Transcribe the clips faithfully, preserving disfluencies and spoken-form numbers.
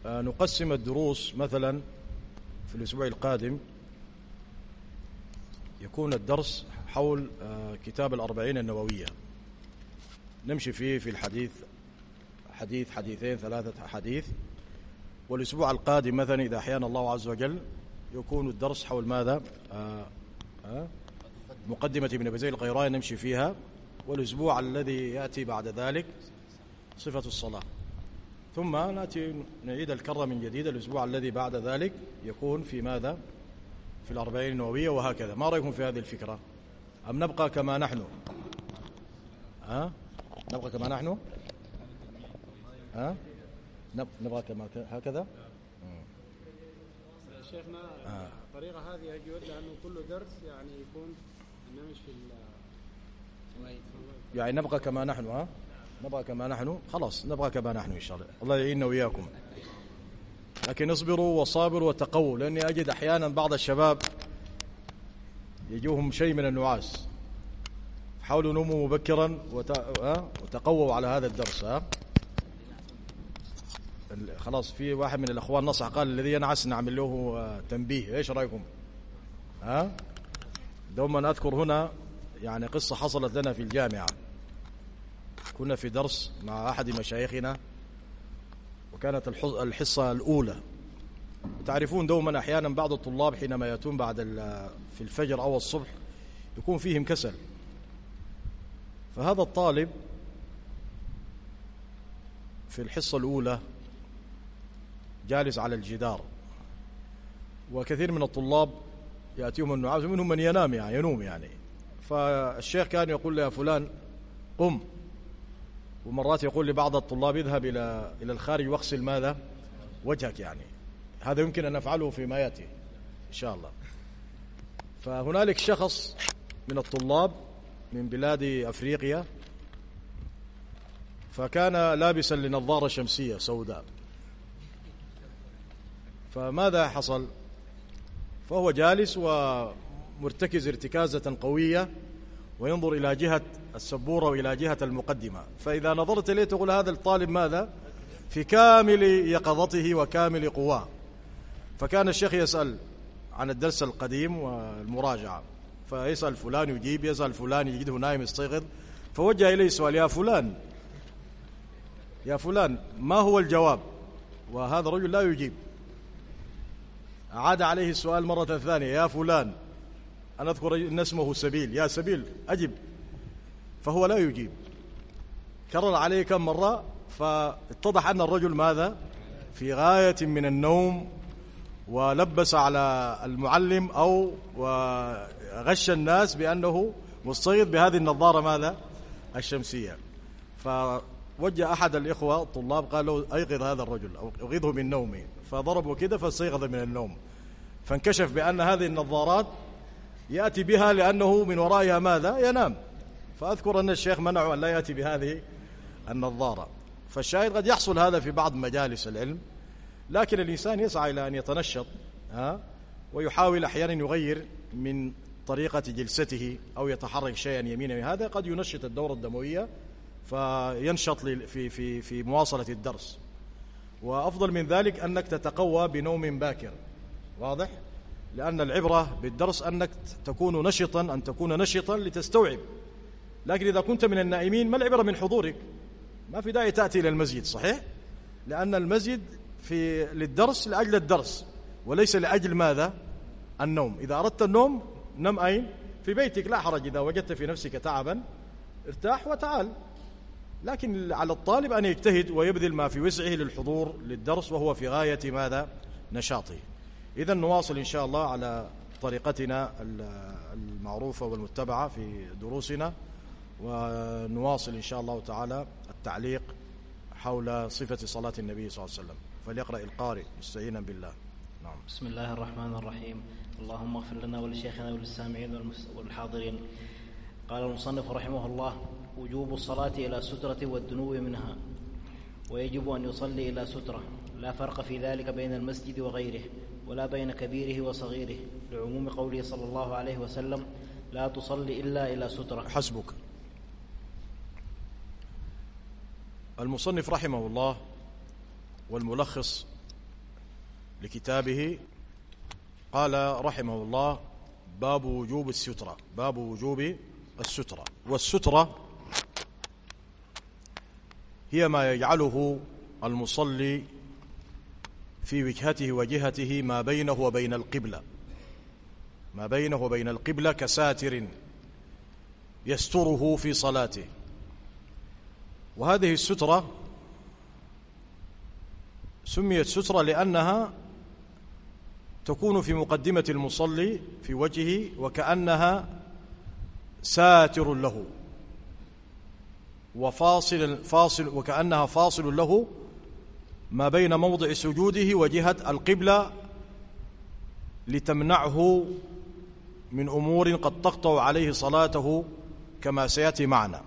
نقسم الدروس مثلا في الأسبوع القادم يكون الدرس حول كتاب الأربعين النووية، نمشي فيه في الحديث حديث حديثين ثلاثة حديث. والأسبوع القادم مثلا إذا أحيانا الله عز وجل يكون الدرس حول ماذا؟ آه آه مقدمة ابن أبي زيد القيرواني نمشي فيها. والأسبوع الذي يأتي بعد ذلك صفة الصلاة، ثم نأتي نعيد الكرة من جديد. الأسبوع الذي بعد ذلك يكون في ماذا؟ في الأربعين النووية، وهكذا. ما رأيكم في هذه الفكرة؟ أم نبقى كما نحن؟ ها؟ نبقى كما نحن؟ ها؟ نبقى كما هكذا؟ شيخنا آه. الطريقة هذه يجوز لأنه كل درس يعني يكون نمشي في يعني نبقى كما نحن. ها؟ نبقى كما نحن، خلاص نبقى كما نحن إن شاء الله. الله يعيننا وإياكم. لكن اصبروا وصابروا وتقووا، لأني أجد أحيانا بعض الشباب يجوهم شيء من النعاس، حاولوا نوموا مبكرا وتقووا على هذا الدرس. ها؟ خلاص في واحد من الأخوان نصح قال الذي ينعس نعمل له تنبيه. إيش رأيكم؟ ها؟ دوما أذكر هنا يعني قصة حصلت لنا في الجامعة. كنا في درس مع أحد مشايخنا وكانت الحصة الأولى. تعرفون دوما أحيانا بعض الطلاب حينما يأتون بعد في الفجر أو الصبح يكون فيهم كسل. فهذا الطالب في الحصة الأولى جالس على الجدار، وكثير من الطلاب يأتيهم النعاس ومنهم من ينام يعني ينوم يعني. فالشيخ كان يقول له يا فلان قم، ومرات يقول لبعض الطلاب اذهب إلى إلى الخارج واغسل ماذا؟ وجهك. يعني هذا يمكن أن نفعله فيما يأتي إن شاء الله. فهنالك شخص من الطلاب من بلاد أفريقيا، فكان لابسا لنظارة شمسية سوداء. فماذا حصل؟ فهو جالس ومرتكز ارتكازة قوية وينظر إلى جهة السبورة وإلى جهة المقدمة. فإذا نظرت إليه تقول هذا الطالب ماذا؟ في كامل يقظته وكامل قواه. فكان الشيخ يسأل عن الدرس القديم والمراجعة، فيسأل فلان يجيب، يسأل فلان يجده نايم يستيقظ. فوجه إليه سؤال يا فلان يا فلان ما هو الجواب؟ وهذا الرجل لا يجيب. عاد عليه السؤال مرة ثانية يا فلان، أنا أذكر أن اسمه سبيل، يا سبيل أجب، فهو لا يجيب. كرر عليه كم مرة، فاتضح أن الرجل ماذا؟ في غاية من النوم، ولبس على المعلم أو وغش الناس بأنه مستيقظ بهذه النظارة ماذا؟ الشمسية. فوجه أحد الإخوة الطلاب قال له أيقظ هذا الرجل أو أغيظه من نومه، فضربه كده فاستيقظ من النوم. فانكشف بأن هذه النظارات يأتي بها لأنه من ورائها ماذا؟ ينام. فأذكر أن الشيخ منعه أن لا يأتي بهذه النظارة. فالشاهد قد يحصل هذا في بعض مجالس العلم، لكن الإنسان يسعى إلى أن يتنشط ها ويحاول أحيانا يغير من طريقة جلسته أو يتحرك شيئا يمينا، هذا قد ينشط الدورة الدموية فينشط في في في مواصلة الدرس. وأفضل من ذلك أنك تتقوى بنوم باكر، واضح؟ لأن العبرة بالدرس أنك تكون نشطا، أن تكون نشطا لتستوعب. لكن إذا كنت من النائمين ما العبرة من حضورك؟ ما في داعي تأتي إلى المسجد، صحيح؟ لأن المسجد في للدرس لأجل الدرس وليس لأجل ماذا؟ النوم. إذا أردت النوم نم أين؟ في بيتك، لا حرج. إذا وجدت في نفسك تعبا ارتاح وتعال. لكن على الطالب أن يجتهد ويبذل ما في وسعه للحضور للدرس وهو في غاية ماذا؟ نشاطه. إذا نواصل إن شاء الله على طريقتنا المعروفة والمتبعة في دروسنا، ونواصل إن شاء الله تعالى التعليق حول صفة صلاة النبي صلى الله عليه وسلم. فليقرأ القارئ مستعينا بالله. نعم. بسم الله الرحمن الرحيم. اللهم اغفر لنا ولشيخنا وللسامعين والحاضرين. قال المصنف رحمه الله: وجوب الصلاة إلى سترة والدنو منها، ويجب أن يصلي إلى سترة، لا فرق في ذلك بين المسجد وغيره، ولا بين كبيره وصغيره، لعموم قوله صلى الله عليه وسلم: لا تصلي إلا إلى سترة. حسبك. المصنف رحمه الله والملخص لكتابه قال رحمه الله: باب وجوب السترة. باب وجوب السترة. والسترة هي ما يجعله المصلي في وجهته وجهته ما بينه وبين القبلة، ما بينه وبين القبلة كساتر يستره في صلاته. وهذه السترة سميت سترة لأنها تكون في مقدمة المصلي في وجهه، وكأنها ساتر له وفاصل فاصل وكأنها فاصل له ما بين موضع سجوده وجهة القبلة، لتمنعه من أمور قد تقطع عليه صلاته كما سيأتي معنا.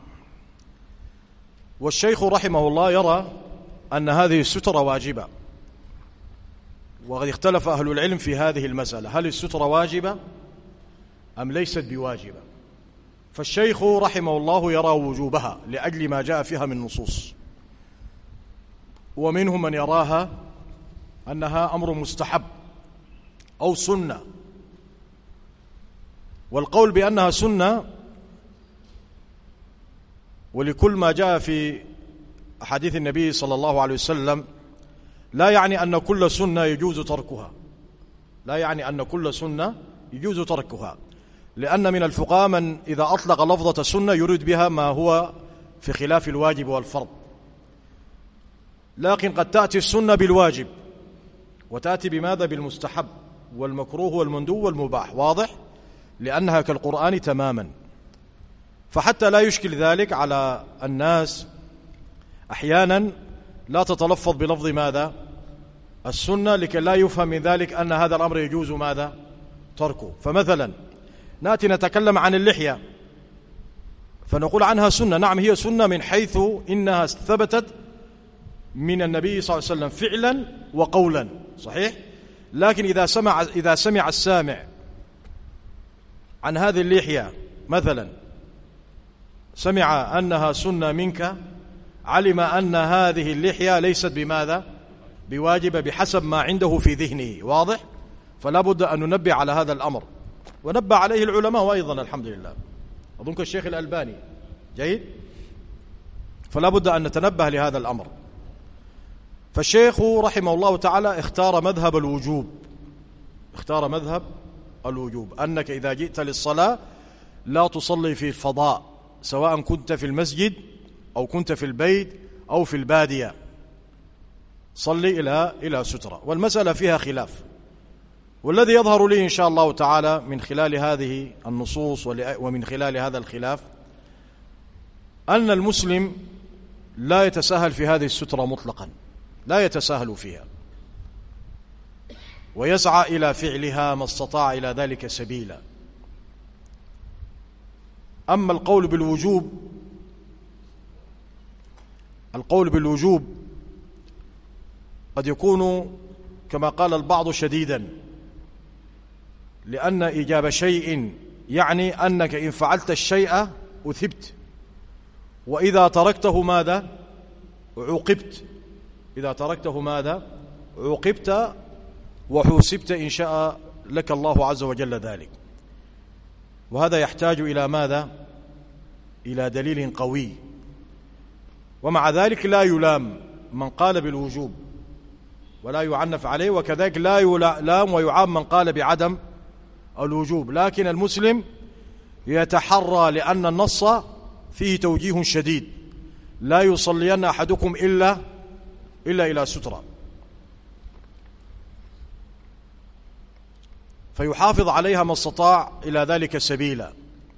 والشيخ رحمه الله يرى أن هذه السترة واجبة، وقد اختلف أهل العلم في هذه المسألة: هل السترة واجبة أم ليست بواجبة؟ فالشيخ رحمه الله يرى وجوبها لأجل ما جاء فيها من نصوص، ومنهم من يراها أنها أمر مستحب أو سنة. والقول بأنها سنة ولكل ما جاء في أحاديث النبي صلى الله عليه وسلم لا يعني أن كل سنة يجوز تركها، لا يعني أن كل سنة يجوز تركها، لأن من الفقهاء من إذا أطلق لفظة سنة يريد بها ما هو في خلاف الواجب والفرض. لكن قد تأتي السنة بالواجب، وتأتي بماذا؟ بالمستحب والمكروه والمندوب والمباح، واضح؟ لأنها كالقرآن تماما. فحتى لا يشكل ذلك على الناس، أحيانا لا تتلفظ بلفظ ماذا؟ السنة، لكي لا يفهم من ذلك أن هذا الأمر يجوز ماذا؟ تركه. فمثلا نأتي نتكلم عن اللحية فنقول عنها سنة. نعم، هي سنة من حيث إنها ثبتت من النبي صلى الله عليه وسلم فعلا وقولا، صحيح؟ لكن إذا سمع إذا سمع السامع عن هذه اللحية مثلا، سمع أنها سنة منك، علم أن هذه اللحية ليست بماذا؟ بواجبة بحسب ما عنده في ذهنه، واضح؟ فلا بد أن ننبه على هذا الأمر، ونبه عليه العلماء وأيضا الحمد لله، أظنك الشيخ الألباني، جيد؟ فلا بد أن نتنبه لهذا الأمر. فالشيخ رحمه الله تعالى اختار مذهب الوجوب، اختار مذهب الوجوب، أنك إذا جئت للصلاة لا تصلي في الفضاء، سواء كنت في المسجد أو كنت في البيت أو في البادية، صلي إلى إلى سترة. والمسألة فيها خلاف، والذي يظهر لي إن شاء الله تعالى من خلال هذه النصوص ومن خلال هذا الخلاف أن المسلم لا يتساهل في هذه السترة مطلقا، لا يتساهل فيها، ويسعى إلى فعلها ما استطاع إلى ذلك سبيلا. أما القول بالوجوب، القول بالوجوب قد يكون كما قال البعض شديدا، لأن إيجاب شيء يعني أنك إن فعلت الشيء أثبت، وإذا تركته ماذا؟ عوقبت. إذا تركته ماذا؟ عوقبت وحوسبت إن شاء لك الله عز وجل ذلك. وهذا يحتاج إلى ماذا؟ إلى دليل قوي. ومع ذلك لا يلام من قال بالوجوب ولا يعنف عليه، وكذلك لا يلام ويعام من قال بعدم الوجوب. لكن المسلم يتحرى، لأن النص فيه توجيه شديد: لا يصلين أحدكم إلا إلا إلى سترة، فيحافظ عليها ما استطاع إلى ذلك سبيلا،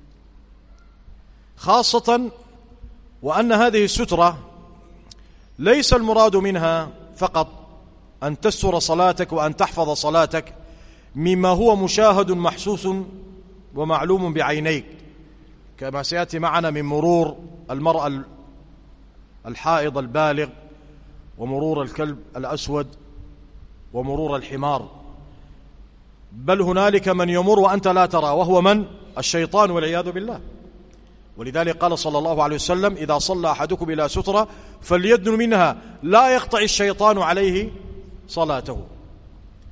خاصة وأن هذه السترة ليس المراد منها فقط أن تستر صلاتك وأن تحفظ صلاتك مما هو مشاهد محسوس ومعلوم بعينيك، كما سيأتي معنا من مرور المرأة الحائض البالغ، ومرور الكلب الأسود، ومرور الحمار، بل هنالك من يمر وأنت لا ترى، وهو من؟ الشيطان والعياذ بالله. ولذلك قال صلى الله عليه وسلم: إذا صلى أحدكم إلى سترة فليدن منها لا يقطع الشيطان عليه صلاته.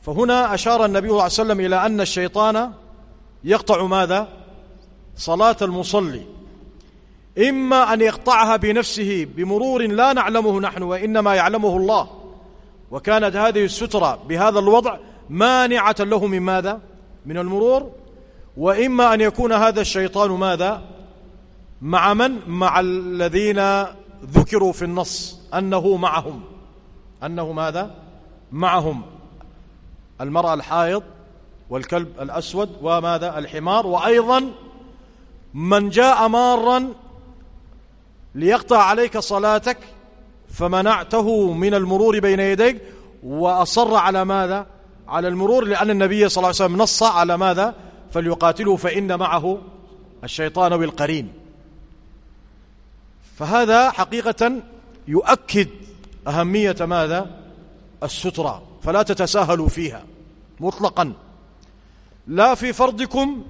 فهنا أشار النبي صلى الله عليه وسلم إلى أن الشيطان يقطع ماذا؟ صلاة المصلي، إما أن يقطعها بنفسه بمرور لا نعلمه نحن وإنما يعلمه الله، وكانت هذه السترة بهذا الوضع مانعة له من ماذا؟ من المرور، وإما أن يكون هذا الشيطان ماذا؟ مع من؟ مع الذين ذكروا في النص أنه معهم، أنه ماذا؟ معهم، المرأة الحائض والكلب الأسود وماذا؟ الحمار، وأيضا من جاء مارا ليقطع عليك صلاتك فمنعته من المرور بين يديك وأصر على ماذا؟ على المرور، لأن النبي صلى الله عليه وسلم نص على ماذا؟ فليقاتله فإن معه الشيطان والقرين. فهذا حقيقة يؤكد أهمية ماذا؟ السترة، فلا تتساهلوا فيها مطلقا، لا في فرضكم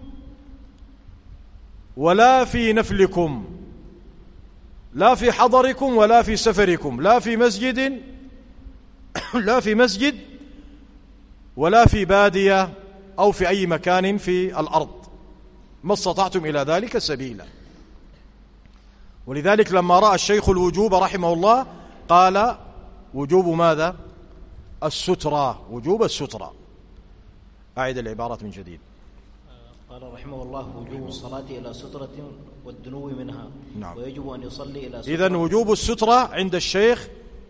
ولا في نفلكم، لا في حضركم ولا في سفركم، لا في مسجد لا في مسجد ولا في بادية أو في أي مكان في الأرض، ما استطعتم إلى ذلك سبيلا. ولذلك لما رأى الشيخ الوجوب رحمه الله قال وجوب ماذا؟ السترة، وجوب السترة. أعيد العبارات من جديد. قال رحمه الله وجوب الصلاة إلى سترة والدنو منها. نعم. ويجب أن يصلي إلى سترة. إذن وجوب السترة عند الشيخ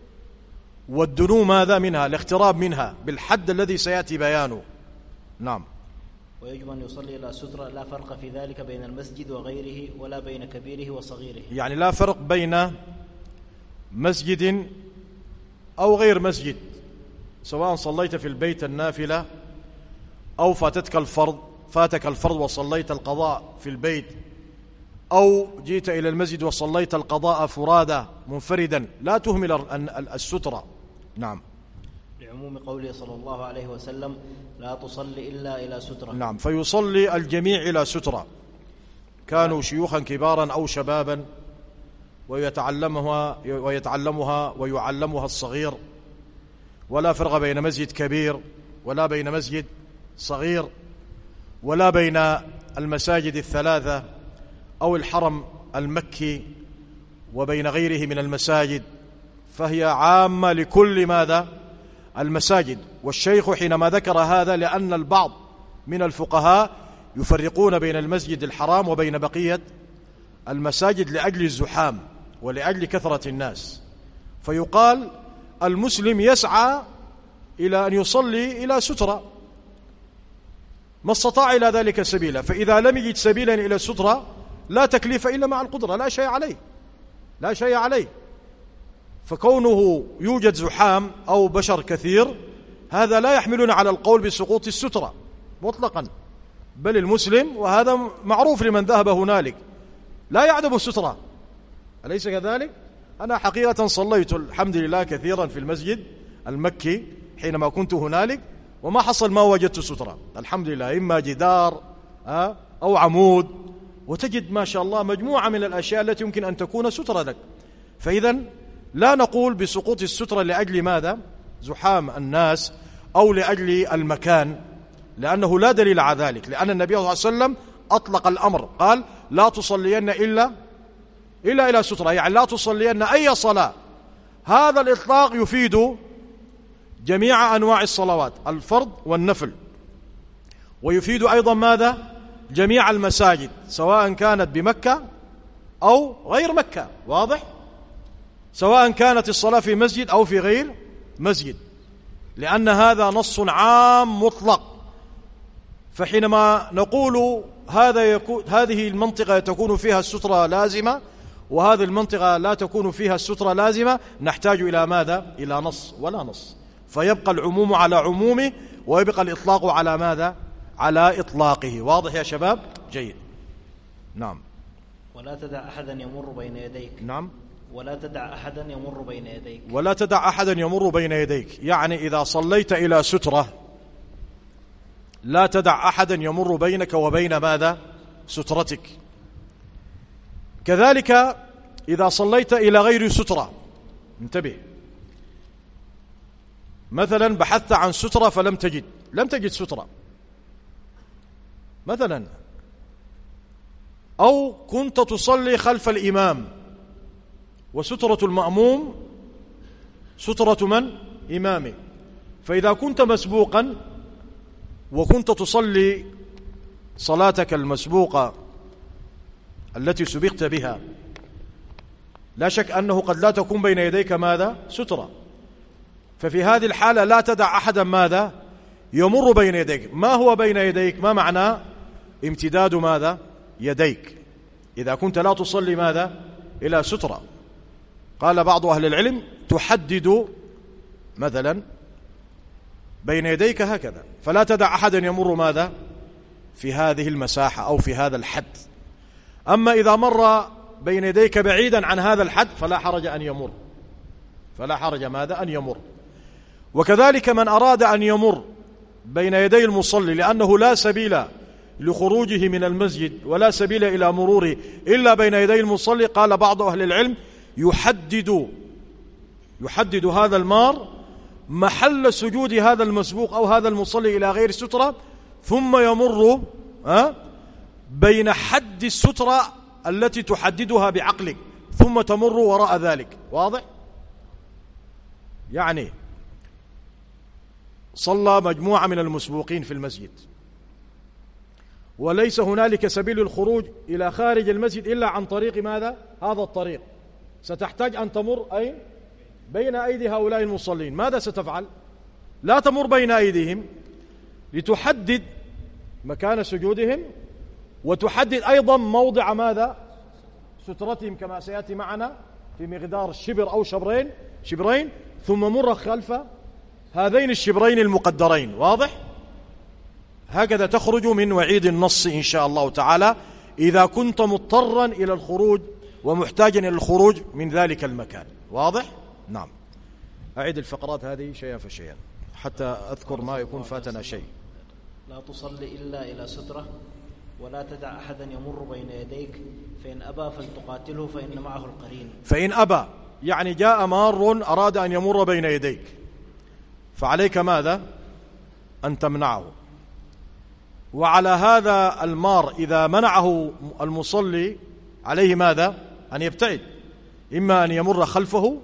والدنو ماذا منها؟ الاقتراب منها بالحد الذي سيأتي بيانه. نعم. ويجب أن يصلي إلى سترة، لا فرق في ذلك بين المسجد وغيره ولا بين كبيره وصغيره. يعني لا فرق بين مسجد أو غير مسجد، سواء صليت في البيت النافلة أو فاتتك الفرض فاتك الفرض وصليت القضاء في البيت، أو جيت إلى المسجد وصليت القضاء فرادى منفردا، لا تهمل السترة. نعم. لعموم قوله صلى الله عليه وسلم لا تصلي إلا إلى سترة. نعم. فيصلي الجميع إلى سترة، كانوا شيوخا كبارا أو شبابا، ويتعلمها ويتعلمها ويعلمها الصغير، ولا فرق بين مسجد كبير ولا بين مسجد صغير ولا بين المساجد الثلاثة أو الحرم المكي وبين غيره من المساجد، فهي عامة لكل ماذا؟ المساجد. والشيخ حينما ذكر هذا لأن البعض من الفقهاء يفرقون بين المسجد الحرام وبين بقية المساجد لأجل الزحام ولأجل كثرة الناس، فيقال المسلم يسعى إلى أن يصلي إلى سترة ما استطاع إلى ذلك سبيلا، فإذا لم يجد سبيلا إلى السترة لا تكليف إلا مع القدرة، لا شيء عليه لا شيء عليه فكونه يوجد زحام أو بشر كثير هذا لا يحملنا على القول بسقوط السترة مطلقا، بل المسلم، وهذا معروف لمن ذهب هنالك، لا يعدم السترة، أليس كذلك؟ أنا حقيقة صليت الحمد لله كثيرا في المسجد المكي حينما كنت هنالك، وما حصل ما وجدت سترة الحمد لله، إما جدار أو عمود، وتجد ما شاء الله مجموعة من الأشياء التي يمكن أن تكون سترة لك. فإذا لا نقول بسقوط السترة لأجل ماذا؟ زحام الناس أو لأجل المكان، لأنه لا دليل على ذلك، لأن النبي صلى الله عليه وسلم أطلق الأمر، قال لا تصلين إلا إلا إلى سترة، يعني لا تصلين أي صلاة. هذا الإطلاق يفيد جميع أنواع الصلوات، الفرض والنفل، ويفيد أيضا ماذا؟ جميع المساجد سواء كانت بمكة أو غير مكة، واضح؟ سواء كانت الصلاة في مسجد أو في غير مسجد، لأن هذا نص عام مطلق. فحينما نقول هذا يكون هذه المنطقة تكون فيها السترة لازمة وهذه المنطقة لا تكون فيها السترة لازمة، نحتاج إلى ماذا؟ إلى نص ولا نص، فيبقى العموم على عمومه ويبقى الإطلاق على ماذا؟ على إطلاقه. واضح يا شباب؟ جيد. نعم. ولا تدع أحدا يمر بين يديك. نعم. ولا تدع أحدا يمر بين يديك. ولا تدع أحدا يمر بين يديك، يعني إذا صليت إلى سترة لا تدع أحدا يمر بينك وبين ماذا؟ سترتك. كذلك إذا صليت إلى غير سترة، انتبه، مثلا بحثت عن سترة فلم تجد لم تجد سترة مثلا، أو كنت تصلي خلف الإمام وسترة المأموم سترة من؟ إمامه. فإذا كنت مسبوقا وكنت تصلي صلاتك المسبوقة التي سبقت بها، لا شك أنه قد لا تكون بين يديك ماذا؟ سترة. ففي هذه الحالة لا تدع أحدا ماذا؟ يمر بين يديك. ما هو بين يديك؟ ما معنى امتداد ماذا؟ يديك إذا كنت لا تصلي ماذا؟ إلى سترة. قال بعض أهل العلم تحدد مثلا بين يديك هكذا، فلا تدع أحدا يمر ماذا؟ في هذه المساحة أو في هذا الحد. أما إذا مر بين يديك بعيدا عن هذا الحد فلا حرج أن يمر، فلا حرج ماذا؟ أن يمر. وكذلك من أراد أن يمر بين يدي المصلي لأنه لا سبيل لخروجه من المسجد ولا سبيل إلى مروره إلا بين يدي المصلي، قال بعض أهل العلم يحدد يحدد هذا المار محل سجود هذا المسبوق أو هذا المصلي إلى غير سترة، ثم يمر بين حد السترة التي تحددها بعقلك ثم تمر وراء ذلك. واضح؟ يعني صلى مجموعة من المسبوقين في المسجد وليس هنالك سبيل الخروج إلى خارج المسجد إلا عن طريق ماذا؟ هذا الطريق. ستحتاج أن تمر أين؟ بين أيدي هؤلاء المصلين. ماذا ستفعل؟ لا تمر بين أيديهم لتحدد مكان سجودهم وتحدد أيضا موضع ماذا؟ سترتهم كما سيأتي معنا في مقدار شبر أو شبرين شبرين ثم مر خلف هذين الشبرين المقدرين. واضح؟ هكذا تخرج من وعيد النص إن شاء الله تعالى إذا كنت مضطرا إلى الخروج ومحتاجا إلى الخروج من ذلك المكان. واضح؟ نعم. أعيد الفقرات هذه شيئا فشيئا حتى أذكر ما يكون فاتنا شيء. لا تصلي إلا إلى سترة ولا تدع أحدا يمر بين يديك، فإن أبى فلتقاتله فإن معه القرين. فإن أبى يعني جاء مار أراد أن يمر بين يديك فعليك ماذا؟ أن تمنعه. وعلى هذا المار إذا منعه المصلي عليه ماذا؟ أن يبتعد، إما أن يمر خلفه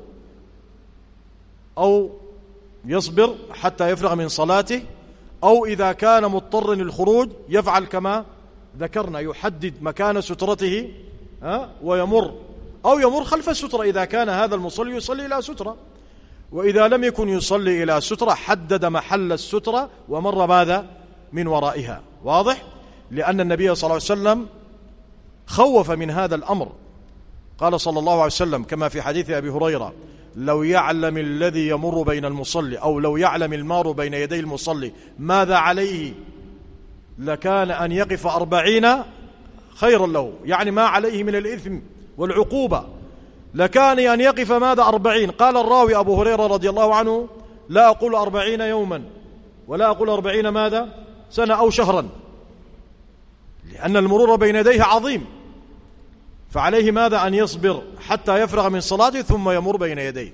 أو يصبر حتى يفرغ من صلاته، أو إذا كان مضطر للخروج يفعل كما ذكرنا، يحدد مكان سترته ويمر، أو يمر خلف السترة إذا كان هذا المصلي يصلي إلى سترة. وإذا لم يكن يصلي إلى سترة حدد محل السترة ومر ماذا؟ من ورائها. واضح؟ لأن النبي صلى الله عليه وسلم خوف من هذا الأمر. قال صلى الله عليه وسلم كما في حديث أبي هريرة: لو يعلم الذي يمر بين المصلي أو لو يعلم المار بين يدي المصلي ماذا عليه لكان أن يقف أربعين خيرا له، يعني ما عليه من الإثم والعقوبة لكان أن يقف ماذا؟ أربعين. قال الراوي أبو هريرة رضي الله عنه: لا أقول أربعين يوما ولا أقول أربعين ماذا؟ سنة أو شهرا، لأن المرور بين يديه عظيم، فعليه ماذا؟ أن يصبر حتى يفرغ من صلاته ثم يمر بين يديه.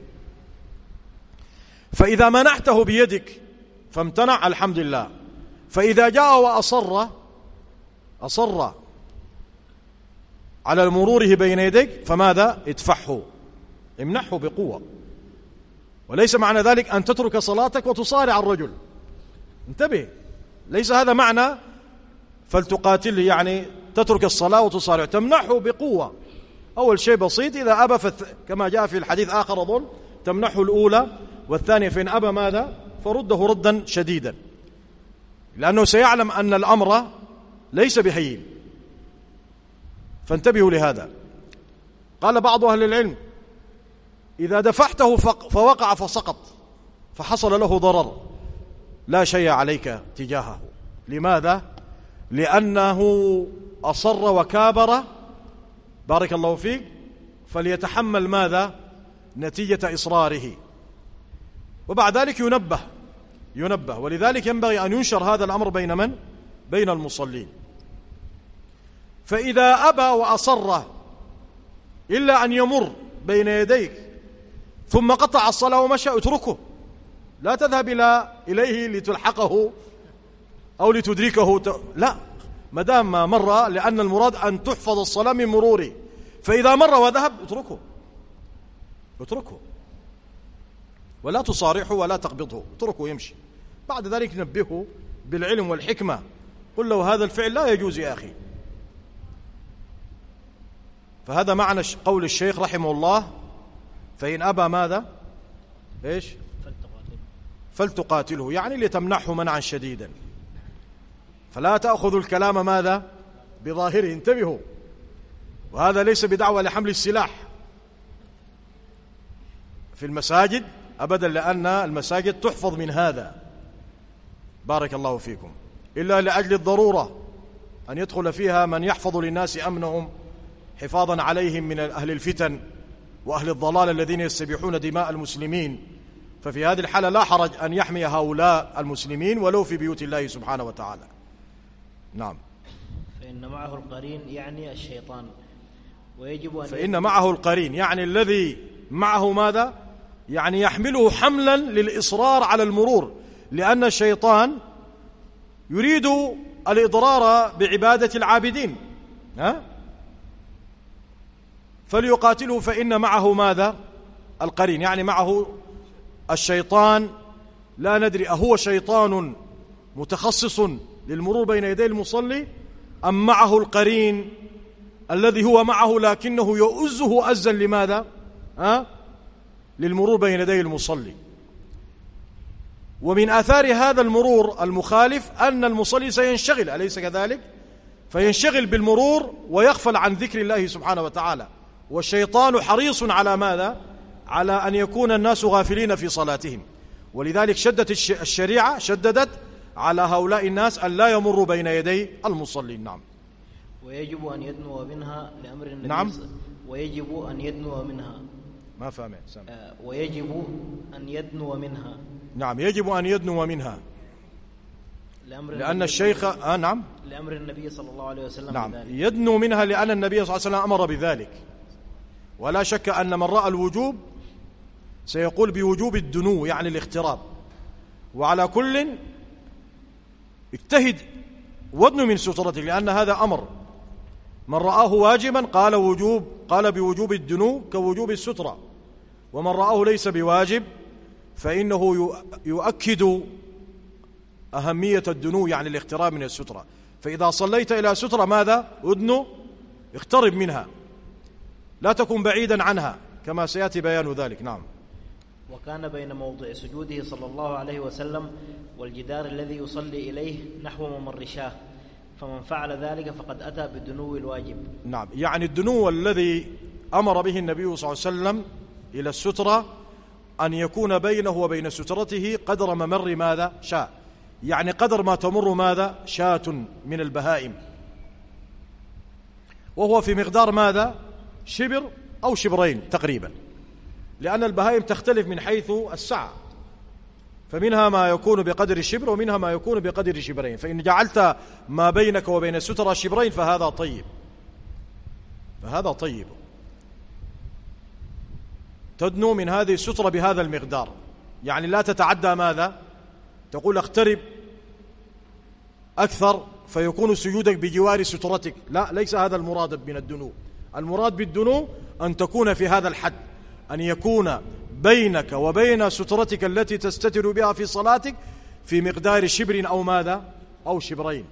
فإذا منعته بيدك فامتنع الحمد لله، فإذا جاء وأصر أصر على مروره بين يديك فماذا؟ ادفعه، امنحه بقوة. وليس معنى ذلك أن تترك صلاتك وتصارع الرجل، انتبه، ليس هذا معنى فلتقاتله يعني تترك الصلاة وتصارع، تمنحه بقوة. أول شيء بسيط، إذا أبى فث... كما جاء في الحديث آخر أظن تمنحه الأولى والثانية، فإن أبى ماذا؟ فرده ردا شديدا، لأنه سيعلم أن الأمر ليس بهين، فانتبهوا لهذا. قال بعض أهل العلم: إذا دفعته فوقع فسقط فحصل له ضرر لا شيء عليك تجاهه. لماذا؟ لأنه أصر وكابر، بارك الله فيك، فليتحمل ماذا؟ نتيجة إصراره، وبعد ذلك ينبه ينبه ولذلك ينبغي أن ينشر هذا الأمر بين من؟ بين المصلين. فإذا أبى وأصر إلا أن يمر بين يديك ثم قطع الصلاة ومشى اتركه، لا تذهب إلى إليه لتلحقه أو لتدركه، لا، ما دام ما مر، لأن المراد أن تحفظ الصلاة من مروره، فإذا مر وذهب اتركه اتركه ولا تصارحه ولا تقبضه، اتركه يمشي. بعد ذلك نبهه بالعلم والحكمة، قل له هذا الفعل لا يجوز يا أخي. فهذا معنى قول الشيخ رحمه الله: فإن أبى ماذا؟ إيش؟ فلتقاتله. فلتقاتله، يعني لتمنحه منعا شديدا، فلا تأخذوا الكلام ماذا؟ بظاهره، انتبهوا. وهذا ليس بدعوة لحمل السلاح في المساجد أبدا، لأن المساجد تحفظ من هذا، بارك الله فيكم، إلا لأجل الضرورة أن يدخل فيها من يحفظ للناس أمنهم حفاظا عليهم من أهل الفتن وأهل الضلال الذين يستبيحون دماء المسلمين. ففي هذه الحالة لا حرج أن يحمي هؤلاء المسلمين ولو في بيوت الله سبحانه وتعالى. نعم. فإن معه القرين يعني الشيطان، ويجب أن فإن معه القرين يعني الذي معه ماذا؟ يعني يحمله حملا للإصرار على المرور، لأن الشيطان يريد الإضرار بعبادة العابدين، ها؟ فليقاتله فإن معه ماذا؟ القرين، يعني معه الشيطان. لا ندري أهو شيطان متخصص للمرور بين يدي المصلي أم معه القرين الذي هو معه لكنه يؤزه أزا لماذا؟ ها؟ للمرور بين يدي المصلي. ومن آثار هذا المرور المخالف أن المصلي سينشغل، أليس كذلك؟ فينشغل بالمرور ويغفل عن ذكر الله سبحانه وتعالى، والشيطان حريص على ماذا؟ على أن يكون الناس غافلين في صلاتهم. ولذلك شدت الشريعة شددت على هؤلاء الناس أن لا يمروا بين يدي المصلين. نعم. ويجب أن يدنو منها لأمر النبي. نعم. ويجب أن يدنو منها. ما فهمت سامع. آه ويجب أن يدنو منها. نعم، يجب أن يدنو منها لأمر لأن الشيخ آه نعم لأمر النبي صلى الله عليه وسلم. نعم بذلك. يدنو منها لأن النبي صلى الله عليه وسلم أمر بذلك، ولا شك أن من رأى الوجوب سيقول بوجوب الدنو يعني الاقتراب. وعلى كل اجتهد وادن من سترتك، لأن هذا أمر. من رآه واجبا قال وجوب قال بوجوب الدنو كوجوب السترة، ومن رآه ليس بواجب فإنه يؤكد أهمية الدنو يعني الاقتراب من السترة. فإذا صليت إلى سترة ماذا؟ أدنو، اقترب منها، لا تكن بعيدا عنها كما سيأتي بيان ذلك. نعم. وكان بين موضع سجوده صلى الله عليه وسلم والجدار الذي يصلي إليه نحو ممر شاه، فمن فعل ذلك فقد أتى بالدنو الواجب. نعم، يعني الدنو الذي أمر به النبي صلى الله عليه وسلم إلى السترة أن يكون بينه وبين سترته قدر ممر ماذا؟ شاة، يعني قدر ما تمر ماذا؟ شاة من البهائم، وهو في مقدار ماذا؟ شبر أو شبرين تقريبا، لأن البهائم تختلف من حيث السعة، فمنها ما يكون بقدر الشبر ومنها ما يكون بقدر شبرين. فإن جعلت ما بينك وبين السترة شبرين فهذا طيب، فهذا طيب. تدنو من هذه السترة بهذا المقدار، يعني لا تتعدى ماذا؟ تقول اقترب أكثر فيكون سجودك بجوار سترتك، لا، ليس هذا المراد من الدنو. المراد بالدنو أن تكون في هذا الحد، أن يكون بينك وبين سترتك التي تستتر بها في صلاتك في مقدار شبر أو ماذا؟ أو شبرين.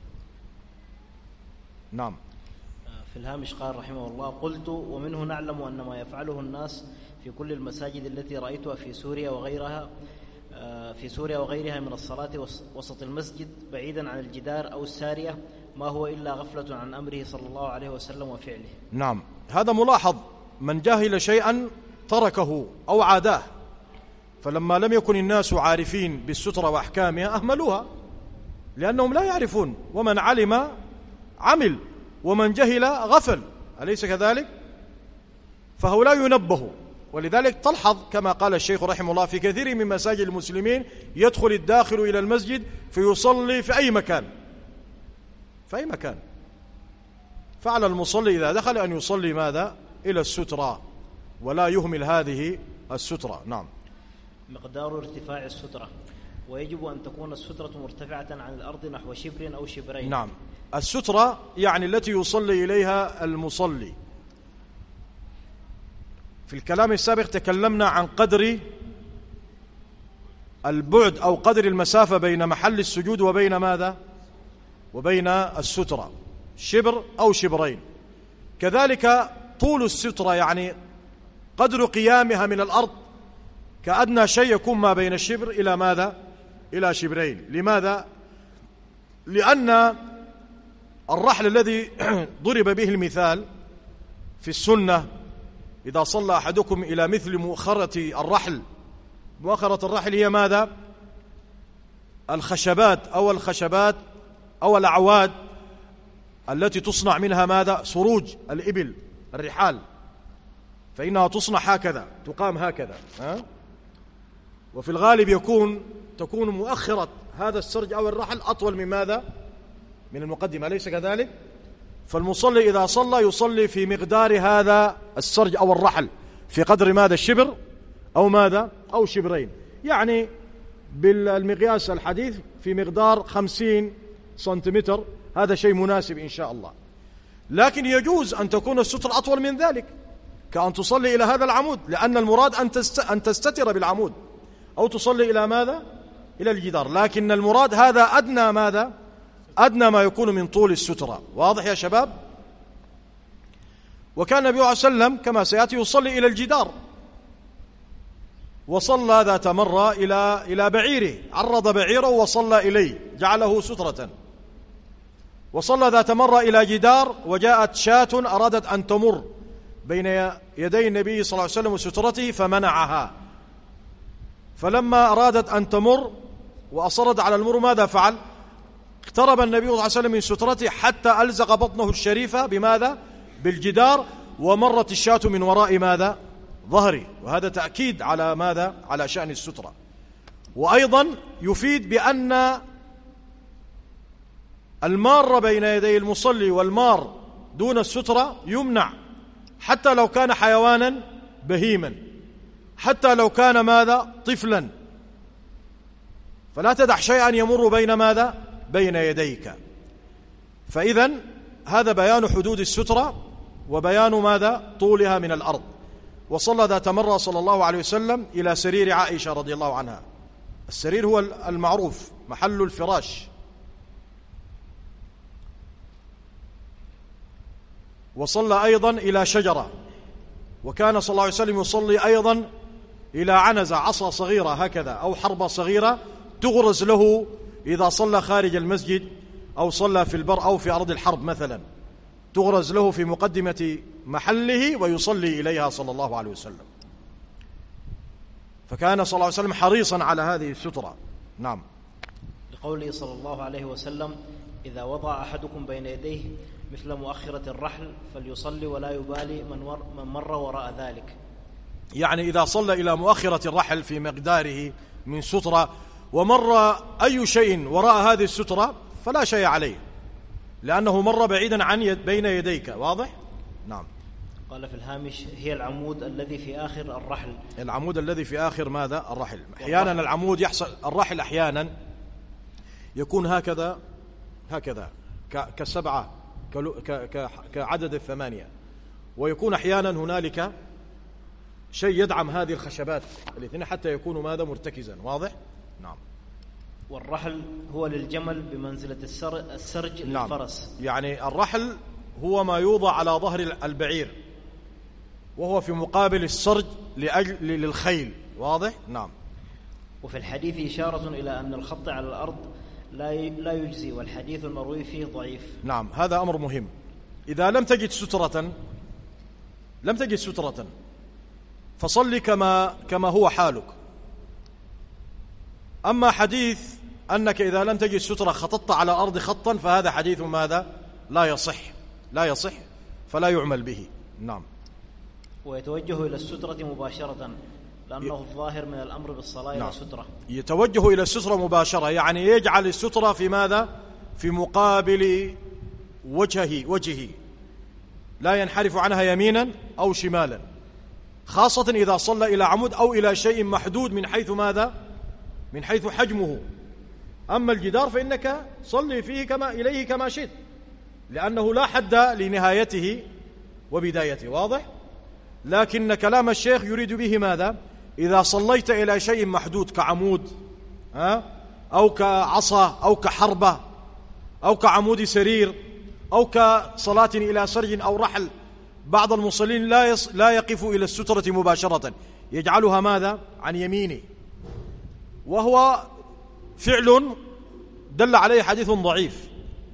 نعم. في الهامش قال رحمه الله: قلت ومنه نعلم أن ما يفعله الناس في كل المساجد التي رأيتها في سوريا وغيرها في سوريا وغيرها من الصلاة وسط المسجد بعيدا عن الجدار أو السارية ما هو إلا غفلة عن أمره صلى الله عليه وسلم وفعله. نعم، هذا ملاحظ. من جهل شيئا تركه أو عاداه، فلما لم يكن الناس عارفين بالسترة وأحكامها أهملوها لأنهم لا يعرفون، ومن علم عمل ومن جهل غفل، أليس كذلك؟ فهؤلاء ينبهوا. ولذلك تلحظ كما قال الشيخ رحمه الله في كثير من مساجد المسلمين يدخل الداخل إلى المسجد فيصلي في أي مكان في أي مكان فعلى المصلي إذا دخل أن يصلي ماذا؟ إلى السترة، ولا يهمل هذه السترة. نعم. مقدار ارتفاع السترة، ويجب أن تكون السترة مرتفعة عن الأرض نحو شبر أو شبرين. نعم، السترة يعني التي يصلي إليها المصلي. في الكلام السابق تكلمنا عن قدر البعد أو قدر المسافة بين محل السجود وبين ماذا؟ وبين السترة، شبر أو شبرين. كذلك طول السترة يعني قدر قيامها من الأرض كأدنى شيء يكون ما بين الشبر إلى ماذا؟ إلى شبرين. لماذا؟ لأن الرحل الذي ضرب به المثال في السنة إذا صلى أحدكم إلى مثل مؤخرة الرحل، مؤخرة الرحل هي ماذا؟ الخشبات أو الخشبات أو الأعواد التي تصنع منها ماذا؟ سروج الإبل، الرحال، فإنها تصنع هكذا، تقام هكذا، ها؟ وفي الغالب يكون تكون مؤخرة هذا السرج أو الرحل أطول من ماذا؟ من المقدمة، أليس كذلك؟ فالمصلي إذا صلى يصلي في مقدار هذا السرج أو الرحل، في قدر ماذا؟ الشبر أو ماذا؟ أو شبرين، يعني بالمقياس الحديث في مقدار خمسين سنتيمتر. هذا شيء مناسب إن شاء الله. لكن يجوز أن تكون الستر أطول من ذلك، كأن تصلي إلى هذا العمود، لأن المراد أن أن تستتر بالعمود، أو تصلي إلى ماذا؟ إلى الجدار. لكن المراد هذا أدنى ماذا؟ أدنى ما يكون من طول السترة. واضح يا شباب؟ وكان النبي صلى الله عليه وسلم كما سيأتي يصلي إلى الجدار، وصلى ذات مرة إلى إلى بعيره، عرض بعيره وصلى إليه، جعله سترة. وصلى ذات مرة إلى جدار، وجاءت شاة أرادت أن تمر بين يدي النبي صلى الله عليه وسلم وسترته فمنعها. فلما أرادت أن تمر وأصرت على المر ماذا فعل؟ اقترب النبي صلى الله عليه وسلم من سترته حتى ألزق بطنه الشريفة بماذا؟ بالجدار، ومرت الشاة من وراء ماذا؟ ظهري. وهذا تأكيد على ماذا؟ على شأن السترة. وأيضا يفيد بأن المار بين يدي المصلي والمار دون السترة يمنع، حتى لو كان حيوانا بهيما، حتى لو كان ماذا؟ طفلا، فلا تدع شيئا يمر بين ماذا؟ بين يديك. فإذن هذا بيان حدود السترة وبيان ماذا؟ طولها من الأرض. وصلى ذات مرة صلى الله عليه وسلم إلى سرير عائشة رضي الله عنها. السرير هو المعروف محل الفراش. وصلى أيضا إلى شجرة، وكان صلى الله عليه وسلم يصلي أيضا إلى عنزة، عصا صغيرة هكذا أو حربة صغيرة تغرز له إذا صلى خارج المسجد أو صلى في البر أو في أرض الحرب مثلا، تغرز له في مقدمة محله ويصلي إليها صلى الله عليه وسلم. فكان صلى الله عليه وسلم حريصا على هذه السترة. نعم. لقوله صلى الله عليه وسلم: إذا وضع أحدكم بين يديه مثل مؤخرة الرحل فليصلي ولا يبالي من مر وراء ذلك. يعني إذا صلى إلى مؤخرة الرحل في مقداره من سترة ومر أي شيء وراء هذه السترة فلا شيء عليه، لأنه مر بعيدا عن يد بين يديك. واضح؟ نعم. قال في الهامش: هي العمود الذي في آخر الرحل. العمود الذي في آخر ماذا؟ الرحل. أحيانا العمود يحصل الرحل أحيانا يكون هكذا هكذا كالسبعة كعدد الثمانية، ويكون أحيانا هنالك شيء يدعم هذه الخشبات الاثنين حتى يكونوا ماذا؟ مرتكزا. واضح؟ نعم. والرحل هو للجمل بمنزلة السرج نعم. للفرس. يعني الرحل هو ما يوضع على ظهر البعير، وهو في مقابل السرج لأجل للخيل. واضح؟ نعم. وفي الحديث إشارة إلى أن الخط على الأرض لا لا يجزي، والحديث المروي فيه ضعيف. نعم، هذا أمر مهم. إذا لم تجد سترة لم تجد سترة فصلي كما كما هو حالك. أما حديث أنك إذا لم تجد سترة خططت على الأرض خطا فهذا حديث ماذا؟ لا يصح، لا يصح، فلا يعمل به. نعم. ويتوجه إلى السترة مباشرة، لأنه الظاهر من الأمر بالصلاة نعم. إلى السترة. يتوجه إلى السترة مباشرة، يعني يجعل السترة في ماذا؟ في مقابل وجهه وجهه، لا ينحرف عنها يمينا أو شمالا. خاصة إذا صلى إلى عمود أو إلى شيء محدود من حيث ماذا؟ من حيث حجمه. أما الجدار فإنك صلي فيه كما إليه كما شئت، لأنه لا حد لنهايته وبدايته، واضح؟ لكن كلام الشيخ يريد به ماذا؟ إذا صليت إلى شيء محدود كعمود أو كعصا أو كحربة أو كعمود سرير أو كصلاة إلى سرج أو رحل، بعض المصلين لا يص... لا يقف إلى السترة مباشرة، يجعلها ماذا؟ عن يمينه، وهو فعل دل عليه حديث ضعيف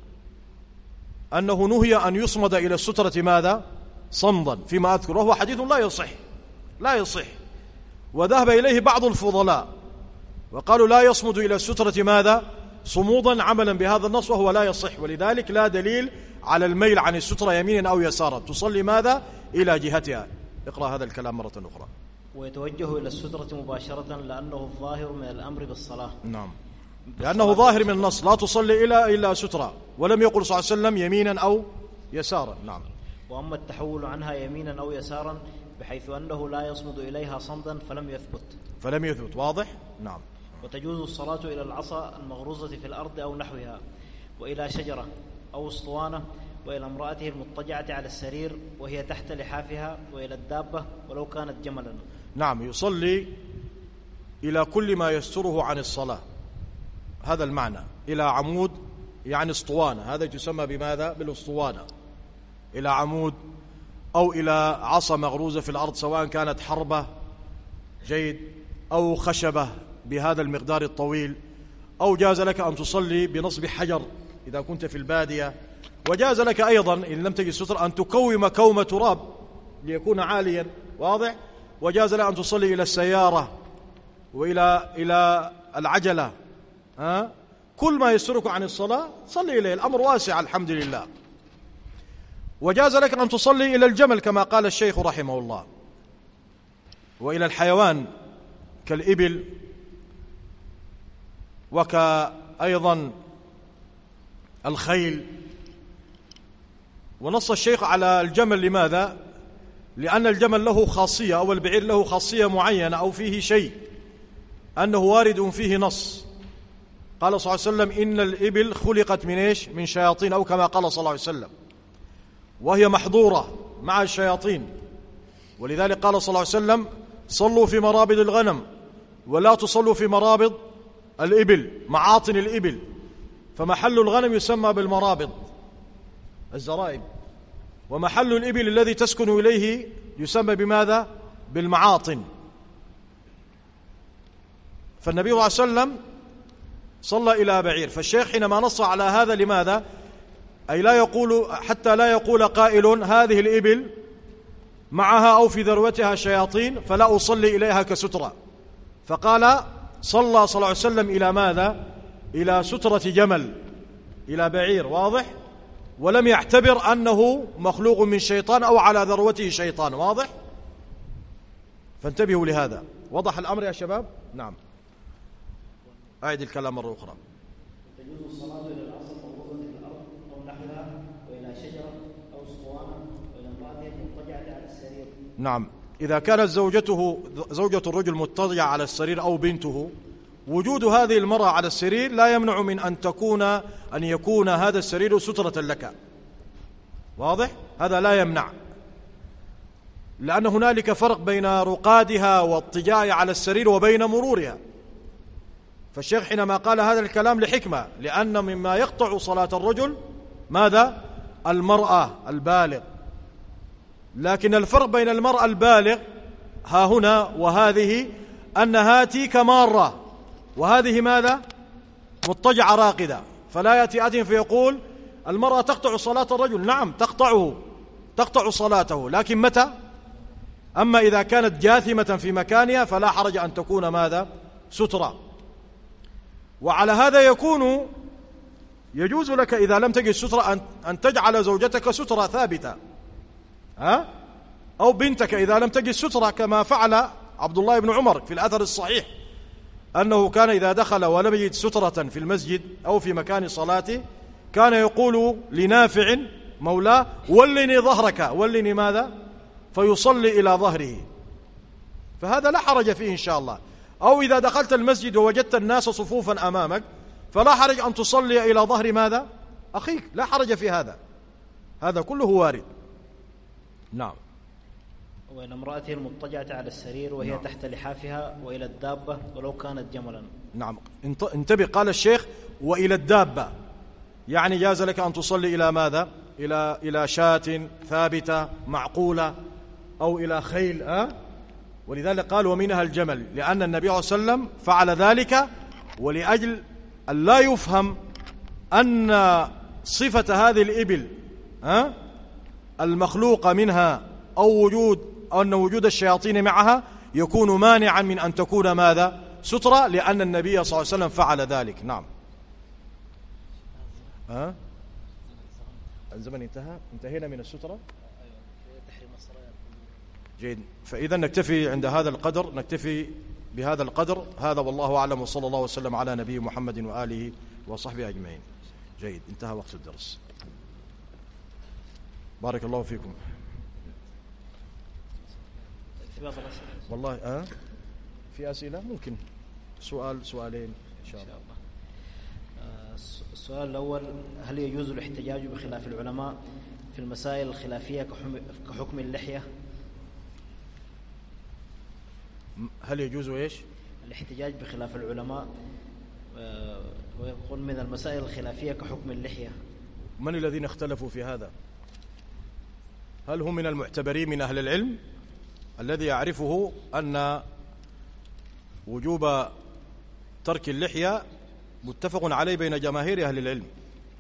أنه نهي أن يصمد إلى السترة ماذا؟ صمدا فيما أذكر، وهو حديث لا يصح لا يصح وذهب إليه بعض الفضلاء وقالوا لا يصمد إلى السترة ماذا؟ صمودا، عملا بهذا النص، وهو لا يصح، ولذلك لا دليل على الميل عن السترة يمينا أو يسارا، تصلي ماذا؟ إلى جهتها. اقرأ هذا الكلام مرة أخرى. ويتوجه إلى السترة مباشرة لأنه الظاهر من الأمر بالصلاة. نعم، لأنه ظاهر من النص لا تصلي إلى إلا سترة، ولم يقل صلى الله عليه وسلم يمينا أو يسارا. نعم. وأما التحول عنها يمينا أو يسارا بحيث أنه لا يصمد إليها صمدا فلم يثبت فلم يثبت واضح. نعم. وتجوز الصلاة إلى العصا المغروزة في الأرض أو نحوها، وإلى شجرة أو اسطوانة، وإلى امرأته المضطجعة على السرير وهي تحت لحافها، وإلى الدابة ولو كانت جملا. نعم، يصلي إلى كل ما يستره عن الصلاة، هذا المعنى. إلى عمود يعني اسطوانة، هذا يسمى بماذا؟ بالاسطوانة. إلى عمود أو إلى عصا مغروزة في الأرض، سواء كانت حربة جيد أو خشبة بهذا المقدار الطويل، أو جاز لك أن تصلي بنصب حجر إذا كنت في البادية، وجاز لك أيضا إن لم تجد ستر أن تكوم كوم تراب ليكون عاليا، واضح؟ وجاز لك أن تصلي إلى السيارة وإلى إلى العجلة، ها؟ كل ما يسترك عن الصلاة صلي إليه، الأمر واسع الحمد لله. وجاز لك أن تصلي إلى الجمل كما قال الشيخ رحمه الله، وإلى الحيوان كالإبل، وكأيضا الخيل. ونص الشيخ على الجمل لماذا؟ لأن الجمل له خاصية، أو البعير له خاصية معينة، أو فيه شيء أنه وارد فيه نص. قال صلى الله عليه وسلم إن الإبل خلقت من إيش؟ من شياطين، أو كما قال صلى الله عليه وسلم، وهي محظورة مع الشياطين، ولذلك قال صلى الله عليه وسلم صلوا في مرابض الغنم ولا تصلوا في مرابض الإبل، معاطن الإبل، فمحل الغنم يسمى بالمرابض الزرائب، ومحل الإبل الذي تسكن إليه يسمى بماذا؟ بالمعاطن. فالنبي صلى الله عليه وسلم صلى إلى بعير، فالشيخ حينما نص على هذا لماذا؟ أي لا يقول، حتى لا يقول قائل هذه الإبل معها أو في ذروتها شياطين فلا أصلي إليها كسترة، فقال صلى صلى الله عليه وسلم إلى ماذا؟ إلى سترة جمل، إلى بعير، واضح؟ ولم يعتبر أنه مخلوق من شيطان أو على ذروته شيطان، واضح؟ فانتبهوا لهذا. وضح الأمر يا شباب؟ نعم. أعيد الكلام مرة أخرى. تجوز الصلاة إلى العصا المغروزة في الأرض أو نحوها، وإلى شجرة أو اسطوانة، وإلى امرأته المضطجعة على السرير. نعم، إذا كانت زوجته زوجة الرجل مضطجعة على السرير أو بنته، وجود هذه المرأة على السرير لا يمنع من أن تكون أن يكون هذا السرير سترة لك، واضح؟ هذا لا يمنع، لأن هنالك فرق بين رقادها واضطجاعها على السرير وبين مرورها. فالشيخ حينما قال هذا الكلام لحكمة، لأن مما يقطع صلاة الرجل ماذا؟ المرأة البالغ. لكن الفرق بين المرأة البالغ ها هنا وهذه أن هاتي كمارة، وهذه ماذا؟ مضطجعة راقدة، فلا يأتي آت فيقول المرأة تقطع صلاة الرجل. نعم تقطعه، تقطع صلاته، لكن متى؟ أما إذا كانت جاثمة في مكانها فلا حرج أن تكون ماذا؟ سترة. وعلى هذا يكون يجوز لك إذا لم تجد سترة أن تجعل زوجتك سترة ثابتة، ها؟ أو بنتك إذا لم تجد سترة، كما فعل عبد الله بن عمر في الأثر الصحيح أنه كان إذا دخل ولم يجد سترة في المسجد أو في مكان صلاته كان يقول لنافع مولاه ولني ظهرك، ولني ماذا؟ فيصلي إلى ظهره، فهذا لا حرج فيه إن شاء الله. أو إذا دخلت المسجد ووجدت الناس صفوفا أمامك فلا حرج أن تصلي إلى ظهر ماذا؟ أخيك، لا حرج في هذا، هذا كله وارد. نعم. وإلى امرأته المضطجعة على السرير وهي نعم. تحت لحافها، وإلى الدابة ولو كانت جملا. نعم، انتبه، قال الشيخ وإلى الدابة، يعني جاز لك أن تصلي إلى ماذا؟ إلى إلى شاة ثابتة معقولة، أو إلى خيل أه؟ ولذلك قال ومنها الجمل، لأن النبي صلى الله عليه وسلم فعل ذلك ولأجل أن لا يفهم أن صفة هذه الإبل أه؟ المخلوقة منها أو وجود أو أن وجود الشياطين معها يكون مانعا من أن تكون ماذا؟ سترة، لأن النبي صلى الله عليه وسلم فعل ذلك. نعم. ها؟ الزمن انتهى، انتهينا من السترة. جيد، فإذا نكتفي عند هذا القدر، نكتفي بهذا القدر هذا، والله أعلم، وصلى الله وسلم على نبي محمد وآله وصحبه أجمعين. جيد، انتهى وقت الدرس. بارك الله فيكم. والله أه؟ في أسئلة؟ ممكن سؤال سؤالين إن شاء الله. السؤال الأول: هل يجوز الاحتجاج بخلاف العلماء في المسائل الخلافية كحكم اللحية؟ هل يجوز إيش؟ الاحتجاج بخلاف العلماء ويقول من المسائل الخلافية كحكم اللحية. من الذين اختلفوا في هذا؟ هل هم من المعتبرين من أهل العلم؟ الذي يعرفه أن وجوب ترك اللحية متفق عليه بين جماهير أهل العلم،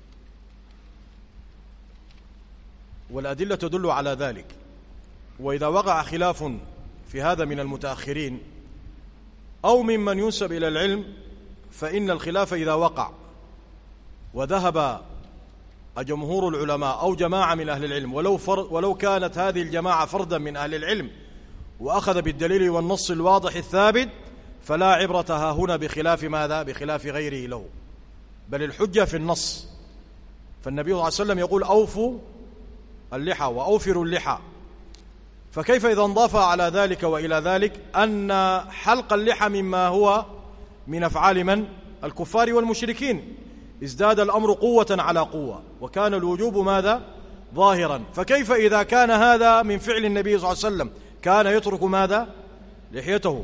والأدلة تدل على ذلك. وإذا وقع خلاف في هذا من المتأخرين أو ممن ينسب إلى العلم، فإن الخلاف إذا وقع وذهب جمهور العلماء أو جماعة من أهل العلم، ولو, فرد ولو كانت هذه الجماعة فردا من أهل العلم، وأخذ بالدليل والنص الواضح الثابت، فلا عبرة ها هنا بخلاف ماذا؟ بخلاف غيره له، بل الحجة في النص. فالنبي صلى الله عليه وسلم يقول أوفوا اللحى وأوفروا اللحى، فكيف إذا انضاف على ذلك وإلى ذلك أن حلق اللحى مما هو من أفعال من؟ الكفار والمشركين، ازداد الأمر قوة على قوة، وكان الوجوب ماذا؟ ظاهرا. فكيف إذا كان هذا من فعل النبي صلى الله عليه وسلم كان يترك ماذا؟ لحيته.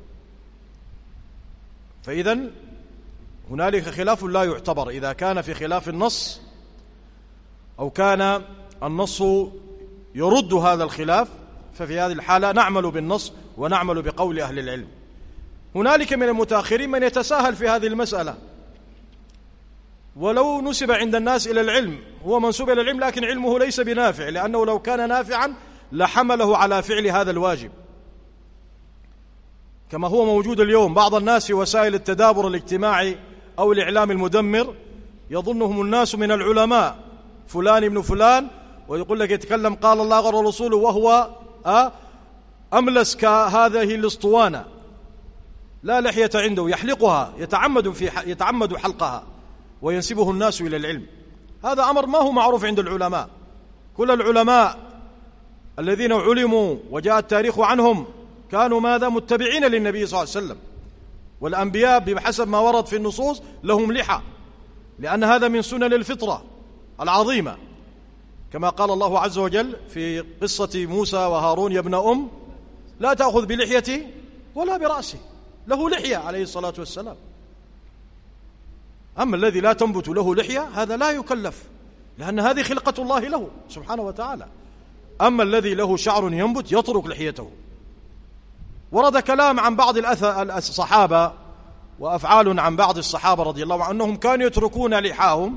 فإذن هنالك خلاف لا يعتبر إذا كان في خلاف النص، أو كان النص يرد هذا الخلاف، ففي هذه الحالة نعمل بالنص ونعمل بقول أهل العلم. هنالك من المتأخرين من يتساهل في هذه المسألة، ولو نسب عند الناس إلى العلم، هو منسوب إلى العلم لكن علمه ليس بنافع، لأنه لو كان نافعا لحمله على فعل هذا الواجب، كما هو موجود اليوم. بعض الناس في وسائل التدابر الاجتماعي أو الإعلام المدمر يظنهم الناس من العلماء، فلان ابن فلان، ويقول لك يتكلم قال الله قال رسوله، وهو أملس كهذه الاسطوانة، لا لحية عنده، يحلقها، يتعمد في يتعمد حلقها، وينسبه الناس إلى العلم. هذا أمر ما هو معروف عند العلماء. كل العلماء الذين علموا وجاء التاريخ عنهم كانوا ماذا؟ متبعين للنبي صلى الله عليه وسلم. والأنبياء بحسب ما ورد في النصوص لهم لحى، لأن هذا من سنن الفطرة العظيمة، كما قال الله عز وجل في قصة موسى وهارون: يا ابن أم لا تأخذ بلحيتي ولا برأسي. له لحية عليه الصلاة والسلام. أما الذي لا تنبت له لحية هذا لا يكلف، لأن هذه خلقة الله له سبحانه وتعالى. أما الذي له شعر ينبت يترك لحيته. ورد كلام عن بعض الصحابة وأفعال عن بعض الصحابة رضي الله عنهم أنهم كانوا يتركون لحاهم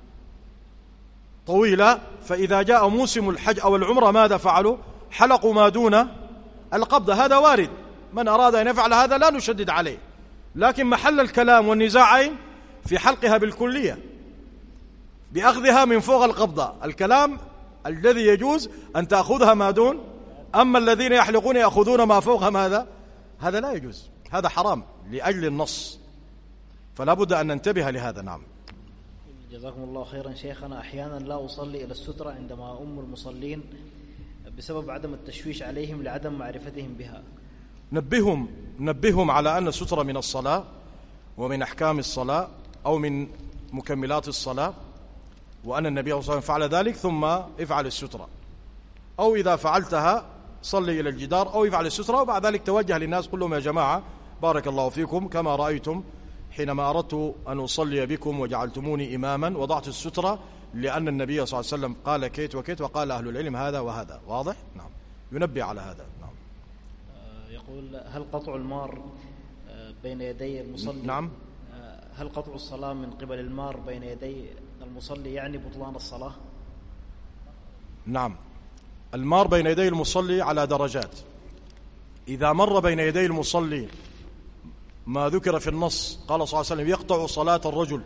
طويلة، فإذا جاء موسم الحج أو العمرة ماذا فعلوا؟ حلقوا ما دون القبضة. هذا وارد، من أراد أن يفعل هذا لا نشدد عليه، لكن محل الكلام والنزاعين في حلقها بالكلية، بأخذها من فوق القبضة. الكلام الذي يجوز أن تأخذها ما دون، أما الذين يحلقون يأخذون ما فوقها ماذا؟ هذا لا يجوز، هذا حرام لأجل النص، فلا بد أن ننتبه لهذا. نعم. جزاكم الله خيرا شيخنا. أحيانا لا أصلي إلى السترة عندما أم المصلين بسبب عدم التشويش عليهم لعدم معرفتهم بها، نبههم نبههم على أن السترة من الصلاة ومن أحكام الصلاة أو من مكملات الصلاة، وأن النبي صلى الله عليه وسلم فعل ذلك، ثم افعل السترة، أو إذا فعلتها صلي إلى الجدار أو افعل السترة، وبعد ذلك توجه للناس قل لهم يا جماعة بارك الله فيكم كما رأيتم حينما أردت أن أصلي بكم وجعلتموني إماما وضعت السترة لأن النبي صلى الله عليه وسلم قال كيت وكيت وقال أهل العلم هذا وهذا. واضح؟ نعم، ينبه على هذا. نعم. يقول هل قطع المار بين يدي المصلي نعم هل قطع الصلاة من قبل المار بين يدي المصلي يعني بطلان الصلاة؟ نعم، المار بين يدي المصلي على درجات. إذا مر بين يدي المصلي ما ذكر في النص قال صلى الله عليه وسلم يقطع صلاة الرجل،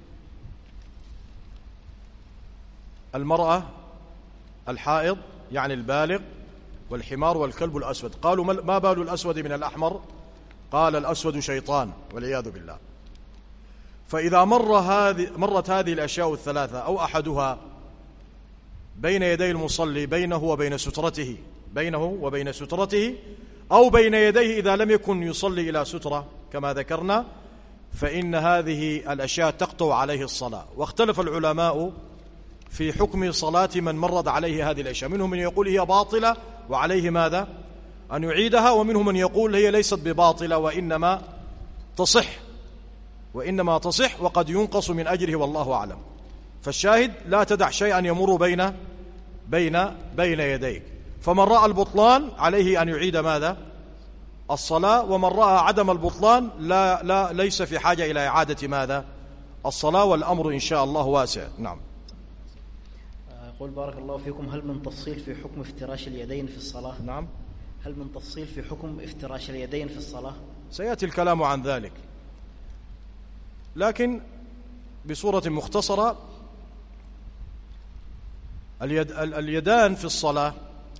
المرأة، الحائض يعني البالغ، والحمار والكلب الأسود. قالوا ما بال الأسود من الأحمر؟ قال الأسود شيطان والعياذ بالله. فإذا مر هذه مرت هذه الأشياء الثلاثة أو أحدها بين يدي المصلي بينه وبين سترته بينه وبين سترته أو بين يديه إذا لم يكن يصلي إلى سترة كما ذكرنا، فإن هذه الأشياء تقطع عليه الصلاة. واختلف العلماء في حكم صلاة من مرد عليه هذه الأشياء، منهم من يقول هي باطلة وعليه ماذا؟ أن يعيدها، ومنهم من يقول هي ليست بباطلة وإنما تصح وإنما تصح وقد ينقص من أجره والله أعلم. فالشاهد لا تدع شيئا يمر بين بين بين يديك. فمن رأى البطلان عليه أن يعيد ماذا؟ الصلاة، ومن رأى عدم البطلان لا لا ليس في حاجة إلى إعادة ماذا؟ الصلاة، والأمر إن شاء الله واسع. نعم. يقول بارك الله فيكم هل من تفصيل في حكم افتراش اليدين في الصلاة؟ نعم. هل من تفصيل في حكم افتراش اليدين في الصلاة؟ سيأتي الكلام عن ذلك، لكن بصورة مختصرة. اليد اليدان في الصلاة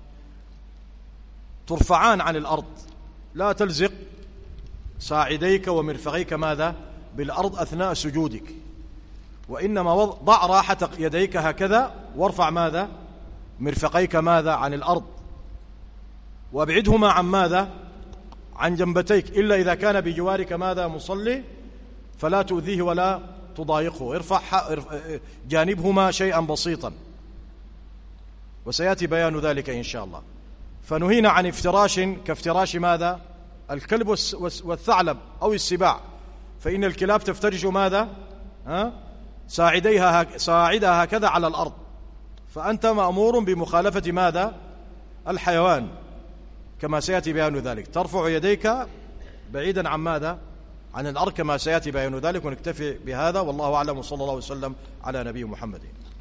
ترفعان عن الأرض، لا تلزق ساعديك ومرفقيك ماذا؟ بالأرض أثناء سجودك، وإنما ضع راحة يديك هكذا وارفع ماذا؟ مرفقيك ماذا؟ عن الأرض، وابعدهما عن ماذا؟ عن جنبتيك، إلا إذا كان بجوارك ماذا؟ مصلي، فلا تؤذيه ولا تضايقه، ارفع جانبهما شيئا بسيطا، وسيأتي بيان ذلك إن شاء الله. فنهينا عن افتراش كافتراش ماذا؟ الكلب والثعلب أو السباع، فإن الكلاب تفترش ماذا؟ ها؟ ساعديها ساعدها هكذا على الأرض، فأنت مأمور بمخالفة ماذا؟ الحيوان، كما سيأتي بيان ذلك. ترفع يديك بعيدا عن ماذا؟ عن الأرض، كما سيأتي بيان ذلك. ونكتفي بهذا والله أعلم، وصلى الله وسلم على نبي محمد.